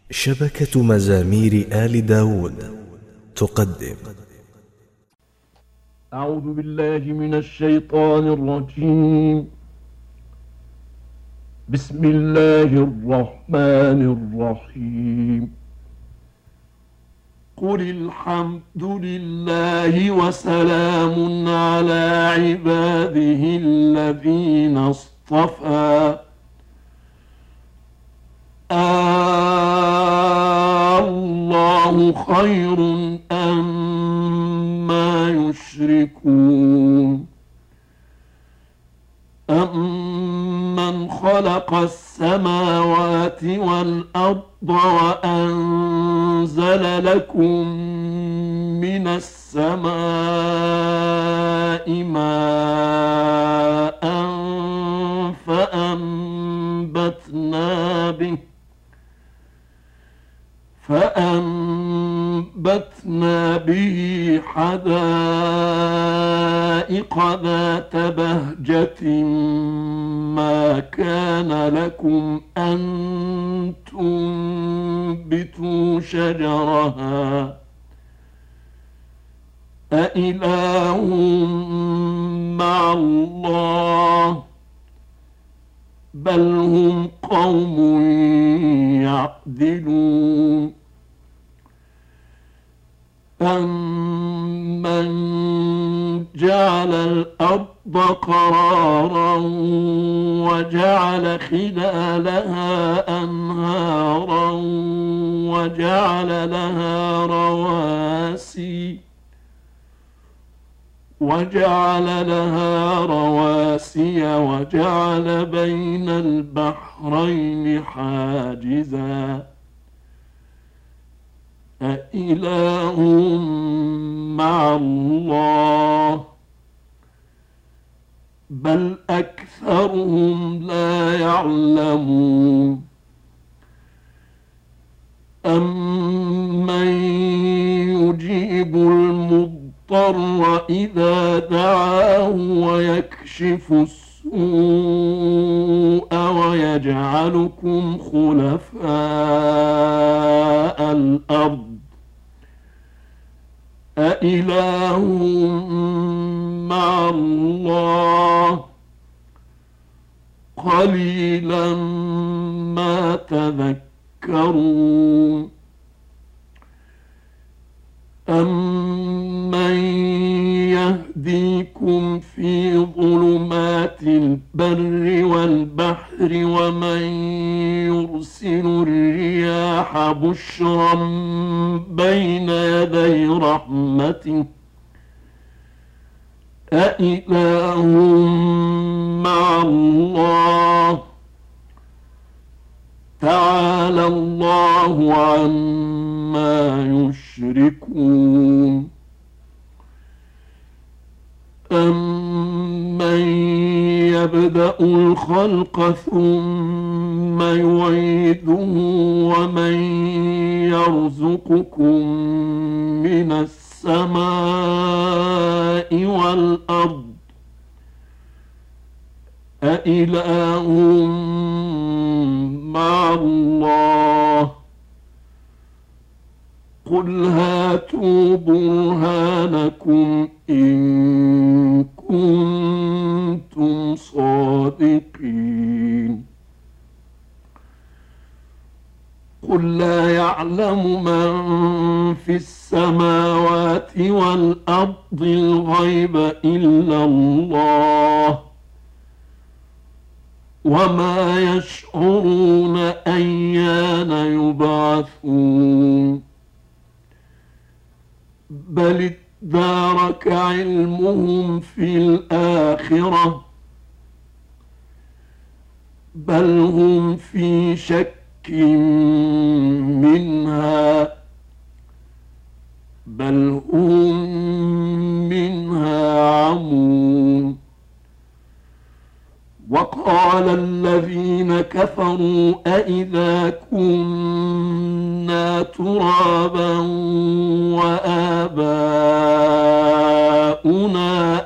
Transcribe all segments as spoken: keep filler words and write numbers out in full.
شبكة مزامير آل داود تقدم. أعوذ بالله من الشيطان الرجيم. بسم الله الرحمن الرحيم. قل الحمد لله وسلام على عباده الذين اصطفى. الله خير أما يشركون. أمن خلق السماوات والأرض وأنزل لكم من السماء ماء فأنبتنا به فأنبتنا به حدائق ذات بهجة ما كان لكم أن تنبتوا شجرها أإله مع الله بل هم قوم يعدلون. أمن جعل الأرض قرارا وجعل خلالها أنهارا وجعل لها رواسي وجعل لها رواسي وجعل بين البحرين حاجزا أإله مع الله بل أكثرهم لا يعلمون. أمن يجيب المضطر إذا دعاه ويكشف السوء ويجعلكم خلفاء الأرض أإله مع الله قليلا ما تذكرون. أمن يهديكم في ظلمات البر والبحر ومن يرسل الرياح بشرا بين يدي رحمته أإله مع الله تعالى الله عما يشركون. أمن يبدأ الخلق ثم يعيده ومن يرزقكم من السماء والأرض أإله مع الله قل هاتوا برهانكم إن كنتم صادقين. قل لا يعلم من في السماوات والأرض الغيب إلا الله وما يشعرون أيان يبعثون. بل ادارك علمهم في الآخرة بل هم في شك منها بل هم منها عمون. وقال الذين كفروا أإذا كنا ترابا وآباؤنا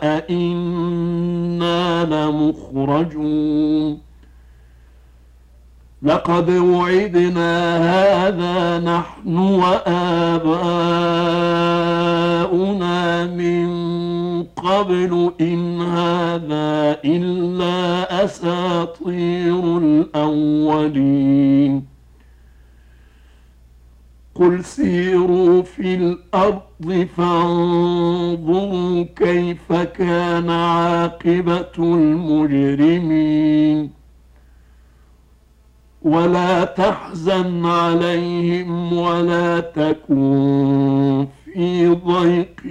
أإنا لمخرجون. لقد وعدنا هذا نحن وآباؤنا من قبل إن هذا إلا أساطير الأولين قل سيروا في الأرض فانظروا كيف كان عاقبة المجرمين ولا تحزن عليهم ولا تكن في ضيق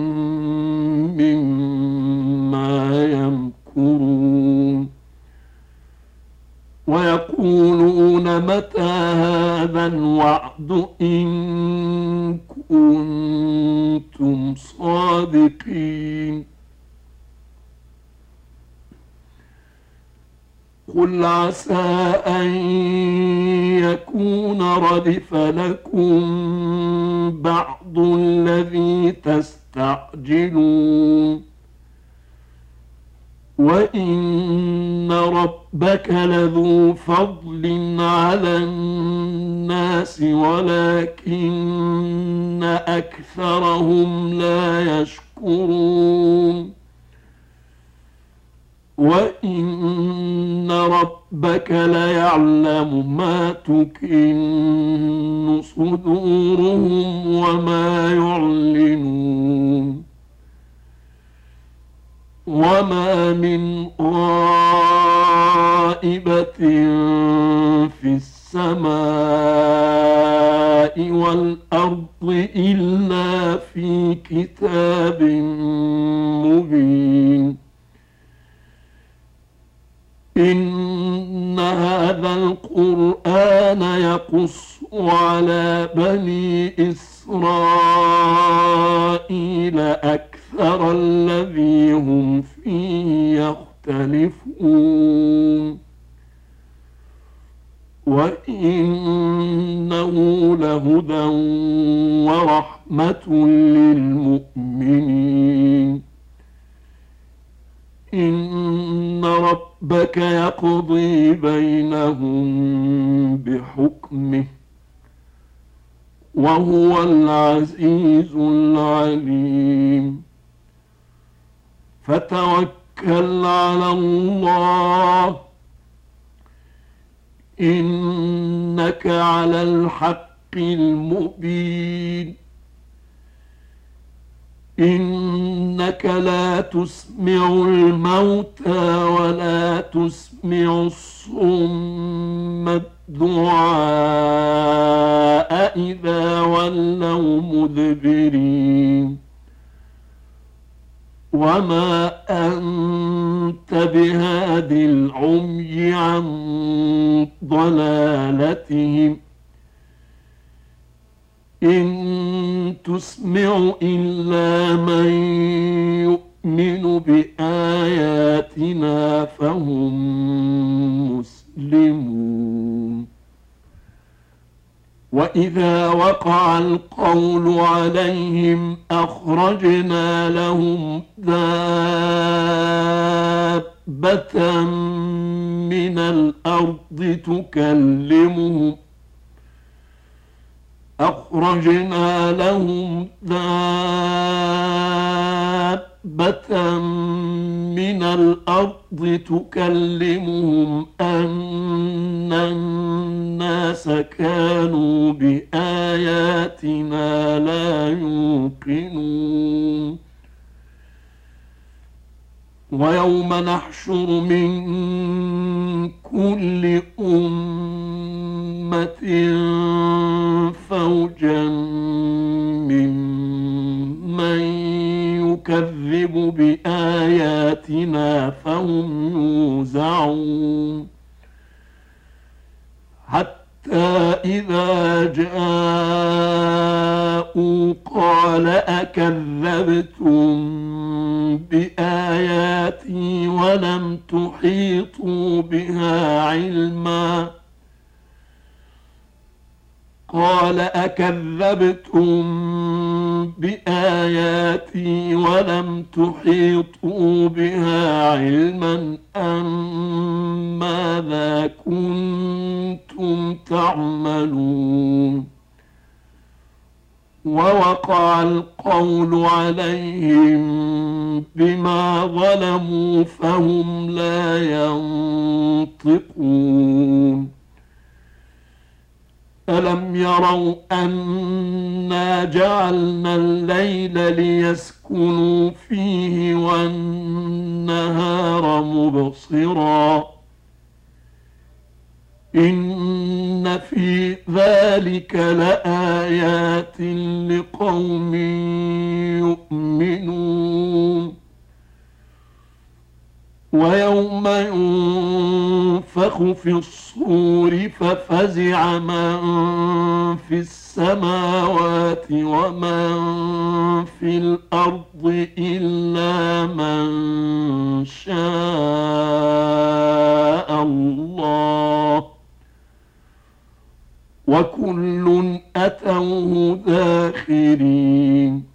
مما يمكرون ويقولون متى هذا الوعد إن كنتم صادقين قل عسى أن يكون ردف لكم بعض الذي تستعجلون وإن ربك لذو فضل على الناس ولكن أكثرهم لا يشكرون وإن ربك ليعلم ما تكن صدورهم وما يعلنون وما من غائبة في السماء والأرض إلا في كتاب مبين إن هذا القرآن يقص على بني إسرائيل أكثر الذي هم فيه يختلفون وإنه لهدى ورحمة للمؤمنين إن ربك يقضي بينهم بحكمه وهو العزيز العليم فتوكل على الله إنك على الحق المبين إنك لا تسمع الموتى ولا تسمع الصم الدعاء إذا ولوا مدبرين وما أنت بهاد العمي عن ضلالتهم إن تسمع إلا من يؤمن بآياتنا فهم مسلمون وإذا وقع القول عليهم أخرجنا لهم دابة من الأرض تكلمهم أخرجنا لهم دابة من الأرض تكلمهم أن الناس كانوا بآياتنا لا يوقنون ويوم نحشر من كل أمة فوجا ممن يكذب بآياتنا فهم يوزعون حتى إذا جاءوا قال أكذبتم بآياتي ولم تحيطوا بها علما قال أكذبتم بآياتي ولم تحيطوا بها علما أم ماذا كنتم تعملون ووقع القول عليهم بما ظلموا فهم لا ينطقون ألم يروا أنا جعلنا الليل ليسكنوا فيه والنهار مبصرا إن في ذلك لآيات لقوم يؤمنون ويوم ينفخ في الصور ففزع من في السماوات ومن في الأرض إلا من شاء الله وكل أتوه داخرين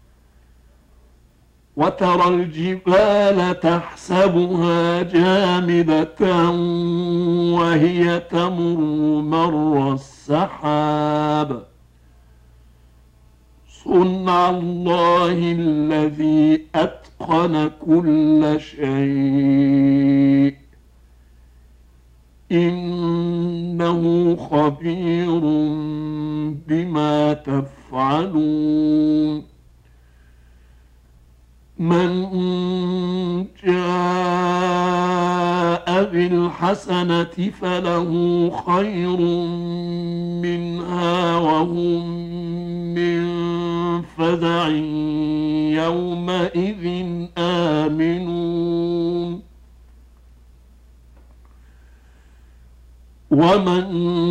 وترى الجبال تحسبها جامدة وهي تمر مر السحاب صنع الله الذي أتقن كل شيء إنه خبير بما تفعلون من جاء بالحسنة فله خير منها وهم من فزع يومئذ آمنون ومن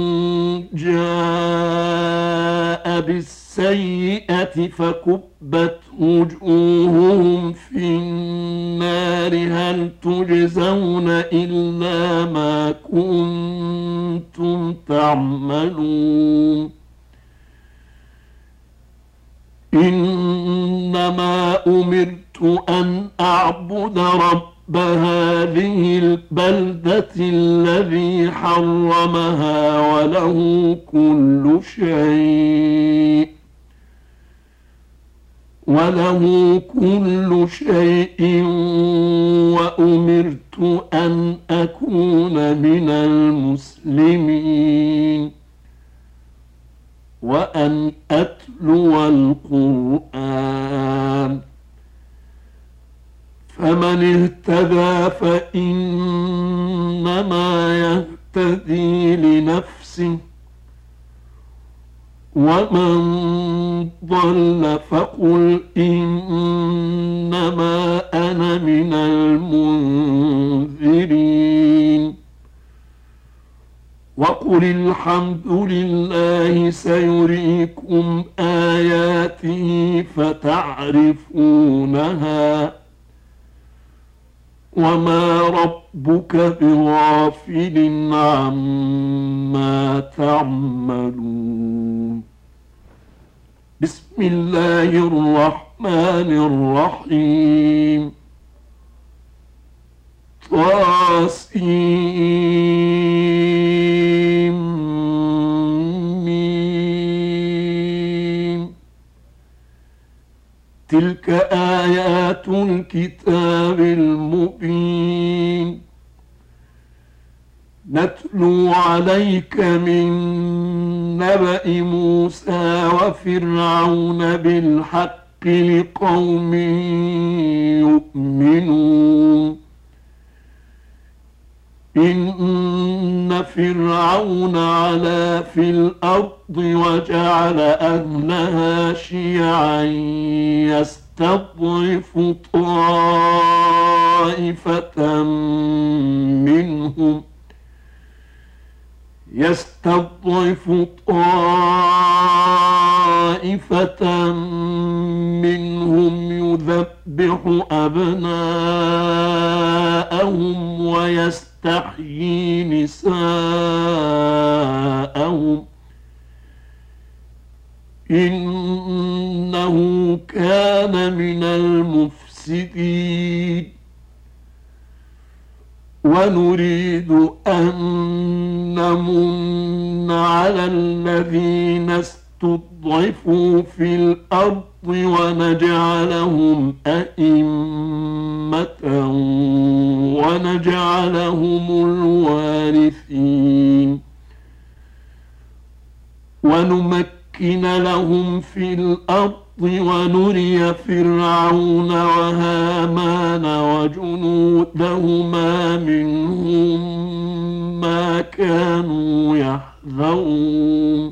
جاء بالسيئة فكبت وجوههم في النار هل تجزون إلا ما كنتم تعملون إنما أمرت أن أعبد رب هذه البلدة الذي حرمها وله كل شيء وله كل شيء وأمرت أن أكون من المسلمين وأن أتلو القرآن فمن اهتدى فإنما يهتدي لنفسه ومن ضل فقل إنما أنا من المنذرين وقل الحمد لله سيريكم آياته فتعرفونها وما ربك بغافل عما تعملون بسم الله الرحمن الرحيم طاسيم تلك آيات الكتاب المبين نتلو عليك من نبأ موسى وفرعون بالحق لقوم يؤمنون إن فرعون علا في الأرض وجعل أهلها شيعا يستضعف طائفة منهم يستضعف طائفة منهم يذبح أبناءهم ويستحيي نساءهم إنه كان من المفسدين ونريد أن نمن على الذين استضعفوا في الأرض ونجعلهم أئمة ونجعلهم الوارثين ونمكن لهم في الأرض ونري فرعون وهامان وجنودهما منهم ما كانوا يحذرون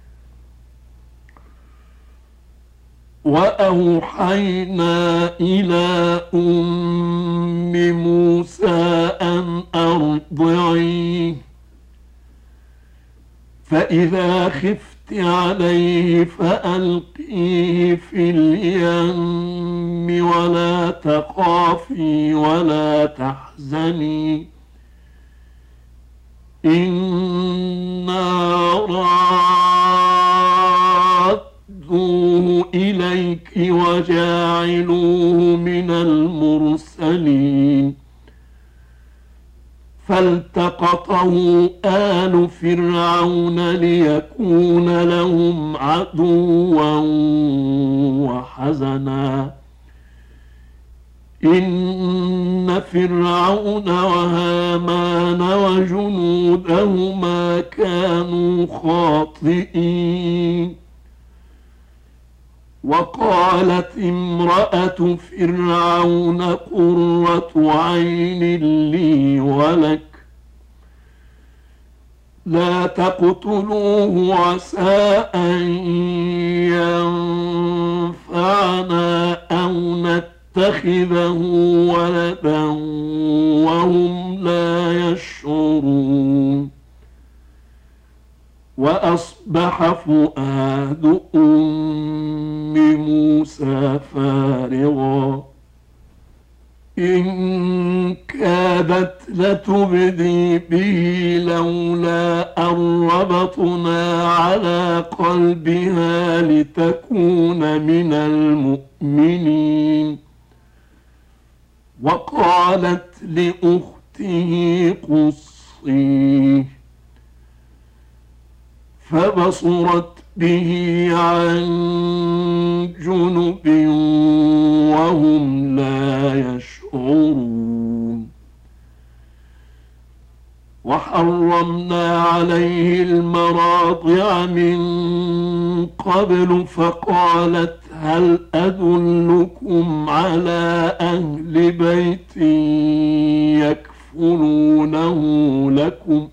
وأوحينا إلى أم موسى أن أرضعيه فإذا خفت عليه فألقيه في اليم ولا تخافي ولا تحزني إنا رادوه إليك وجاعلوه من المرسلين فالتقطه آل فرعون ليكون لهم عدوا وحزنا إن فرعون وهامان وجنودهما كانوا خاطئين وقالت امرأة فرعون قرة عين لي ولك لا تقتلوه عسى أن ينفعنا أو نتخذه ولدا وهم لا يشعرون وأصبح فؤاد أم موسى فارغا إن كادت لتبدي به لولا أن ربطنا على قلبها لتكون من المؤمنين وقالت لأخته قصيه فبصرت به عن جنب وهم لا يشعرون وحرمنا عليه المراضع من قبل فقالت هل أدلكم على أهل بيت يكفلونه لكم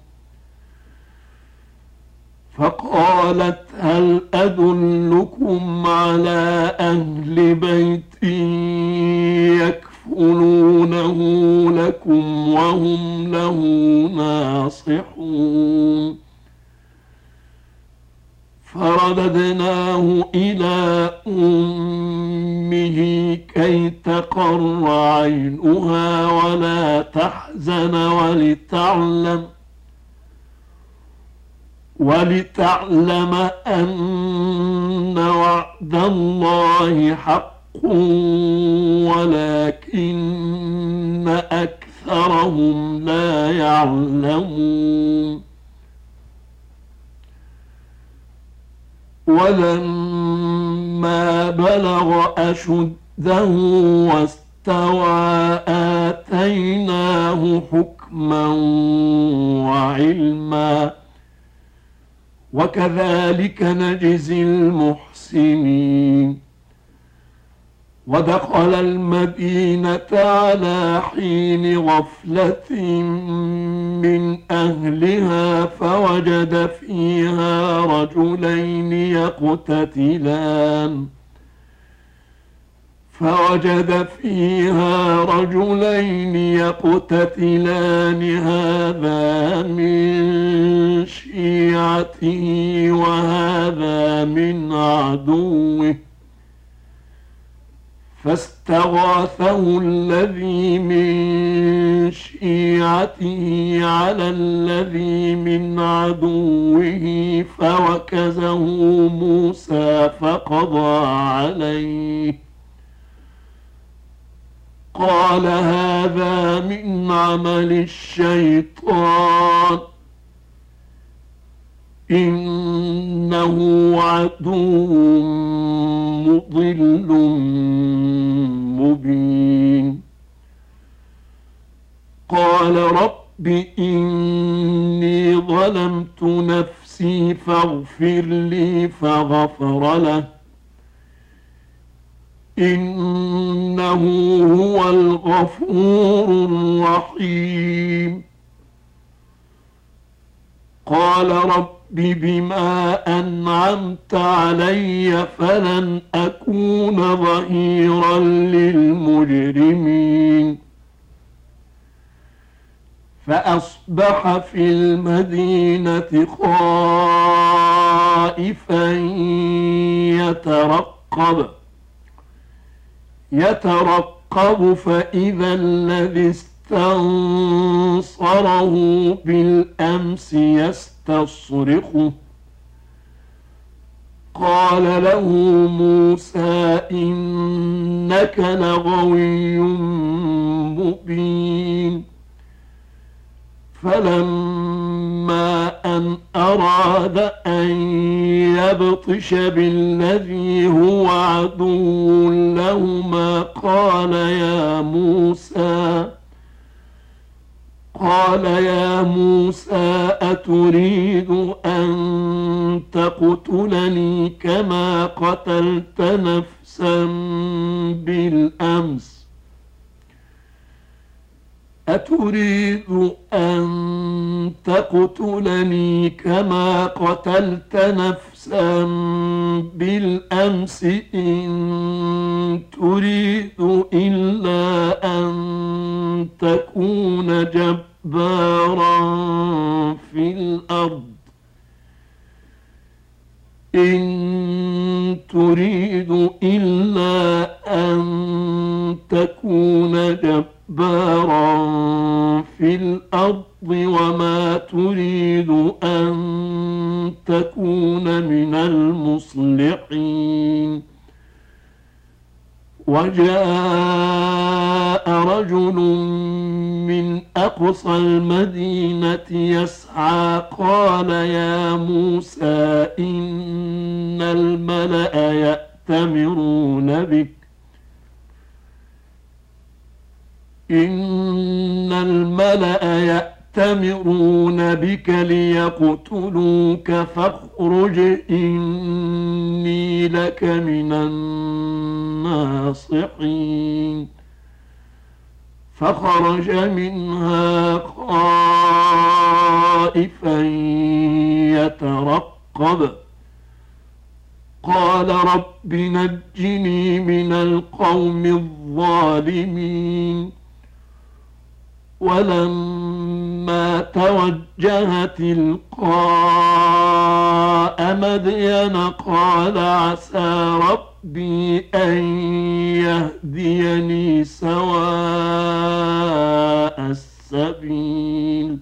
فقالت هل أدلكم على أهل بيت يكفلونه لكم وهم له ناصحون فرددناه إلى أمه كي تقر عينها ولا تحزن ولتعلم ولتعلم أن وعد الله حق ولكن أكثرهم لا يعلمون ولما بلغ أشده واستوى آتيناه حكما وعلما وكذلك نجزي المحسنين ودخل المدينة على حين غفلة من أهلها فوجد فيها رجلين يقتتلان فوجد فيها رجلين يقتتلان هذا من شيعته وهذا من عدوه فاستغاثه الذي من شيعته على الذي من عدوه فوكزه موسى فقضى عليه قال هذا من عمل الشيطان إنه عدو مضل مبين. قال رب إني ظلمت نفسي فاغفر لي فغفر له إنه هو الغفور الرحيم. قال رب بما أنعمت علي فلن أكون ظهيرا للمجرمين. فأصبح في المدينة خائفا يترقب يترقب فإذا الذي استنصره بالأمس يستصرخه. قال له موسى إنك لغوي مبين. فلما أن أراد أن يبطش بالذي هو عدو لهما قال يا موسى قال يا موسى أتريد أن تقتلني كما قتلت نفسا بالأمس أتريد أن تقتلني كما قتلت نفسا بالأمس إن تريد إلا أن تكون جبارا في الأرض إن تريد إلا أن تكون جبارا جبارا في الأرض وما تريد أن تكون من المصلحين. وجاء رجل من أقصى المدينة يسعى قال يا موسى إن الملأ يأتمرون بك إن الملأ يأتمرون بك ليقتلوك فاخرج إني لك من الناصحين. فخرج منها خائفا يترقب قال رب نجني من القوم الظالمين. ولما توجه تلقاء مدين قال عسى ربي أن يهديني سواء السبيل.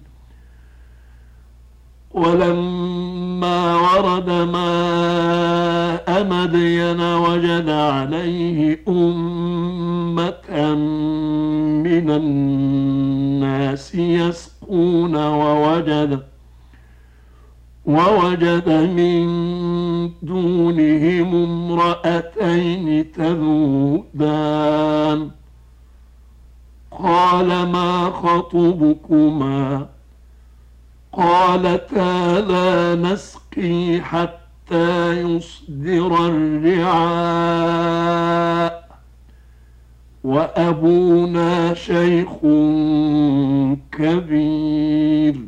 ولما ورد ماء مدين وجد عليه أمة من الناس يسقون ووجد ووجد من دونهم امرأتين تذودان. قال ما خطبكما قالتا لا نسقي حتى يصدر الرعاء وأبونا شيخ كبير.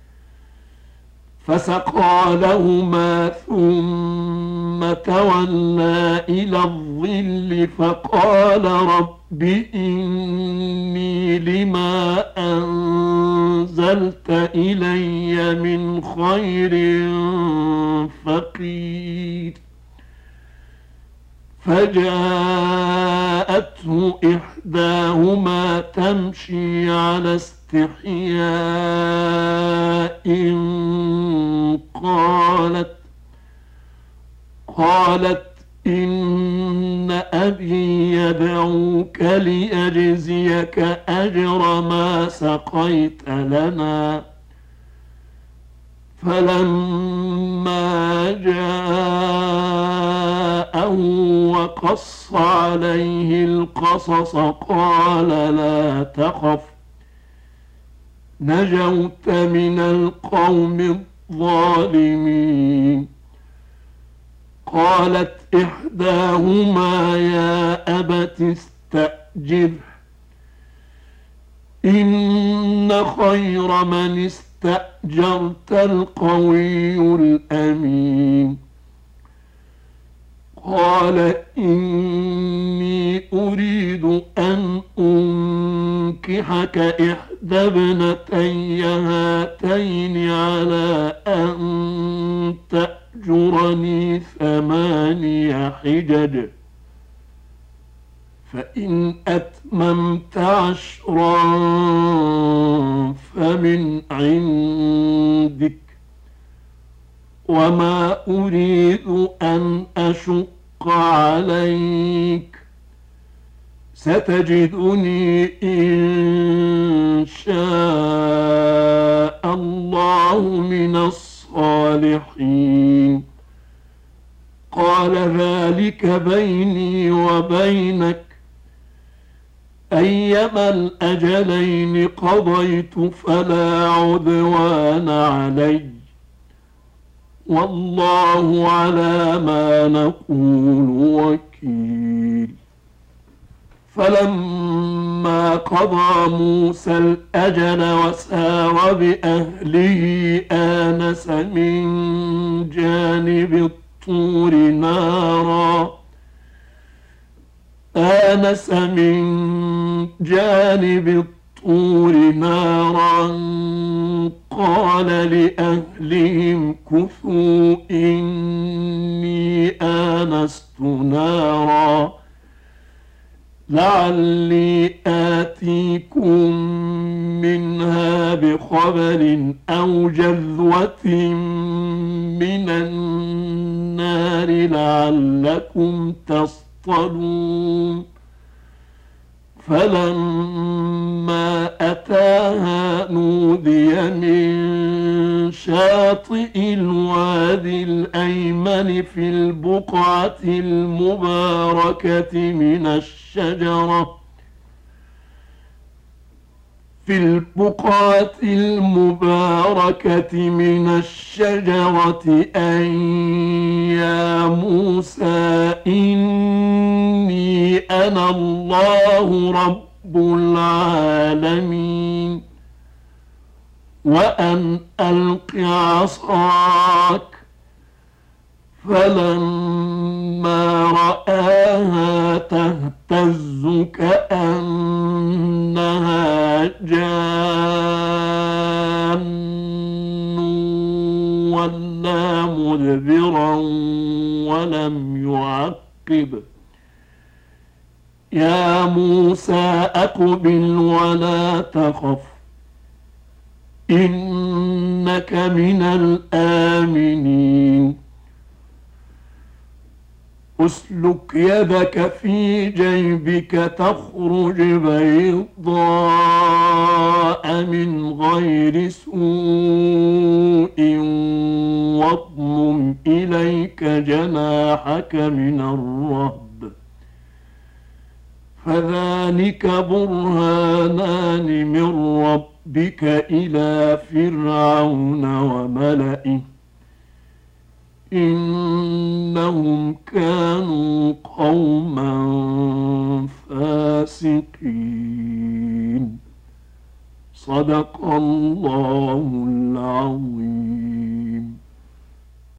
فسقى لهما ثم تولى إلى الظل فقال رب إني لما أنزلت إلي من خير فقير. فجاءته إحداهما تمشي على استحياء قالت قالت إن أبي يدعوك ليجزيك أجر ما سقيت لنا فلما جاءه وقص عليه القصص قال لا تخف نجوت من القوم الظالمين. قالت إحداهما يا أبت استأجره إن خير من استأجرت القوي الأمين. قال إني أريد أن أنكحك إحدى ابنتي هاتين على أن تأجرني ثماني حجج فإن أتممت عشرا فمن عندك وما أريد أن أشق عليك ستجدني إن شاء الله من الصالحين. قال ذلك بيني وبينك أيما الأجلين قضيت فلا عدوان علي والله على ما نقول وكيل. فلما قضى موسى الأجل وسار بأهله آنس من جانب الطور نارا آنس من جانب الطور نارا قال لأهلهم كثوا إني آنست نارا لعلي آتيكم منها بخبر أو جذوة من النار لعلكم تصطلون. فلما أتاها نودي من شاطئ الوادي الأيمن في البقعة المباركة من الشجرة في البقعة المباركة من الشجرة أن يا موسى إني أنا الله رب العالمين وأن ألق عصاك. فلما رآها تهتز كأنها جان ولا مدبرا ولم يعقب. يا موسى أقبل ولا تخف إنك من الآمنين. اسلك يدك في جيبك تخرج بيضاء من غير سوء واضمم إليك جناحك من الرهب فذلك برهانان من ربك إلى فرعون وملئه إنهم كانوا قوما فاسقين. صدق الله العظيم.